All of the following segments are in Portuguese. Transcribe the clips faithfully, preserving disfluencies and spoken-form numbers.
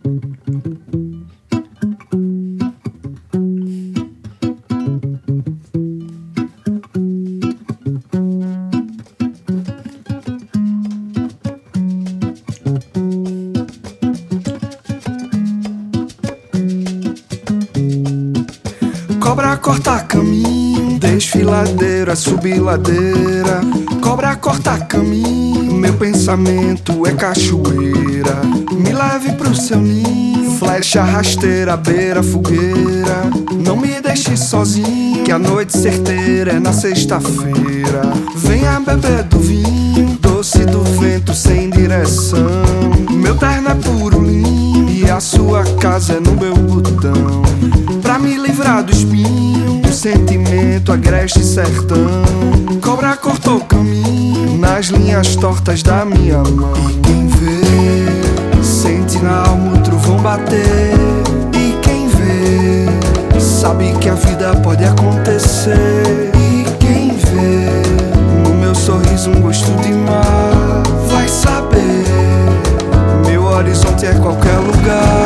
Cobra corta caminho, desfiladeira, subir ladeira. Cobra corta caminho, meu pensamento é cachoeira. Me leve pro seu ninho, flecha rasteira, beira fogueira. Não me deixe sozinho, que a noite certeira é na sexta-feira. Venha beber do vinho, doce do vento sem direção. Meu terno é puro linho e a sua casa é no meu botão. Pra me livrar do espinho, do sentimento, agreste sertão. Cobra cortou o caminho nas linhas tortas da minha mão. E quem vê, sente na alma o trovão bater. E quem vê, sabe que a vida pode acontecer. E quem vê, no meu sorriso um gosto de mar. Vai saber, meu horizonte é qualquer lugar.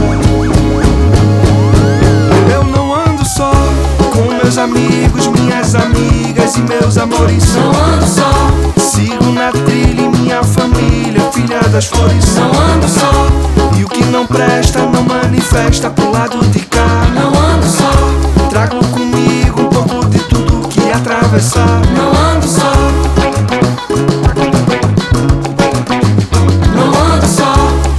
Meus amigos, minhas amigas e meus amores. Não ando só, sigo na trilha e minha família, filha das flores. Não ando só, e o que não presta não manifesta pro lado de cá. Não ando só, trago comigo um pouco de tudo que atravessar. Não ando só, não ando só,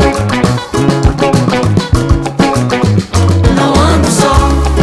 não ando só.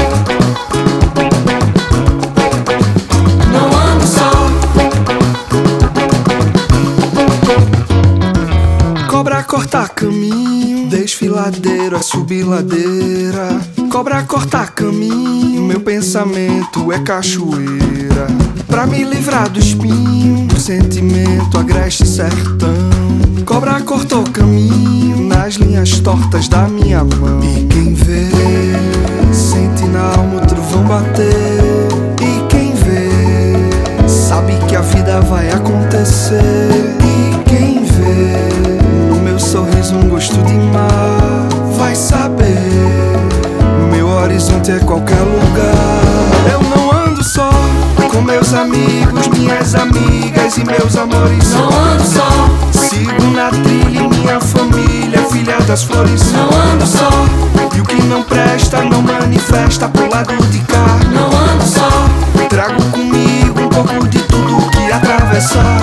Cobra corta caminho, desfiladeira, é subir ladeira. Cobra corta caminho, meu pensamento é cachoeira. Pra me livrar do espinho, do sentimento, agreste sertão. Cobra cortou caminho nas linhas tortas da minha mão. E quem vê, sente na alma o trovão bater. E quem vê, sabe que a vida vai acontecer. E quem vê, sorriso, um gosto de mar. Vai saber, meu horizonte é qualquer lugar. Eu não ando só, com meus amigos, minhas amigas e meus amores. Não ando só, sigo na trilha e minha família, filha das flores. Não ando só, e o que não presta não manifesta pro lado de cá. Não ando só, trago comigo um pouco de tudo que atravessar.